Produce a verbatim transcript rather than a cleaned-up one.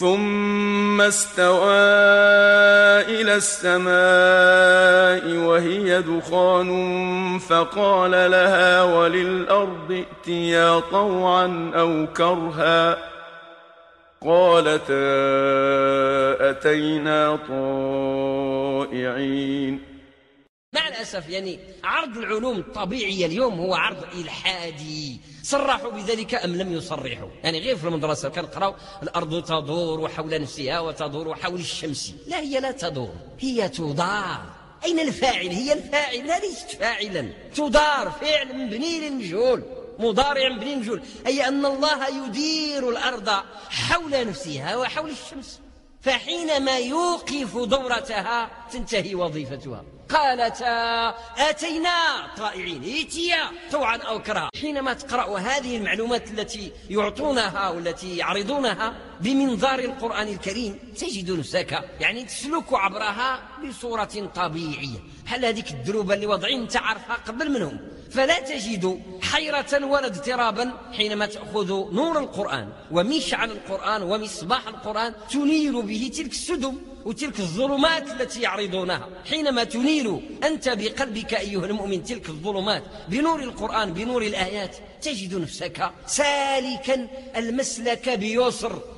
ثم استوى إلى السماء وهي دخان فقال لها وللأرض ائتيا طوعا أو كرها قالتا أتينا طائعين. مع الأسف يعني عرض العلوم الطبيعية اليوم هو عرض إلحادي، صرحوا بذلك أم لم يصرحوا؟ يعني غير في المدرسة كنقراو الأرض تدور حول نفسها وتدور حول الشمس. لا، هي لا تدور، هي تدار. أين الفاعل؟ هي الفاعل، لا ليست فاعلا. تدار فعل مبني للمجهول، مضارع مبني للمجهول، أي أن الله يدير الأرض حول نفسها وحول الشمس، فحينما يوقف دورتها تنتهي وظيفتها. قالتا آتينا طائعين، ائتيا طوعا أو كرها. حينما تقرأ هذه المعلومات التي يعطونها والتي يعرضونها بمنظار القرآن الكريم تجد نفسك يعني تسلك عبرها بصورة طبيعية، بحال هذيك الدروبة اللي وضعين تعرفها قبل منهم، فلا تجد حيرة ولا اضطرابا حينما تأخذ نور القرآن ومشعل القرآن ومصباح القرآن تنير به تلك السدم وتلك الظلمات التي يعرضونها. حينما تنير أنت بقلبك أيها المؤمن تلك الظلمات بنور القرآن بنور الآيات تجد نفسك سالكا المسلك بيسر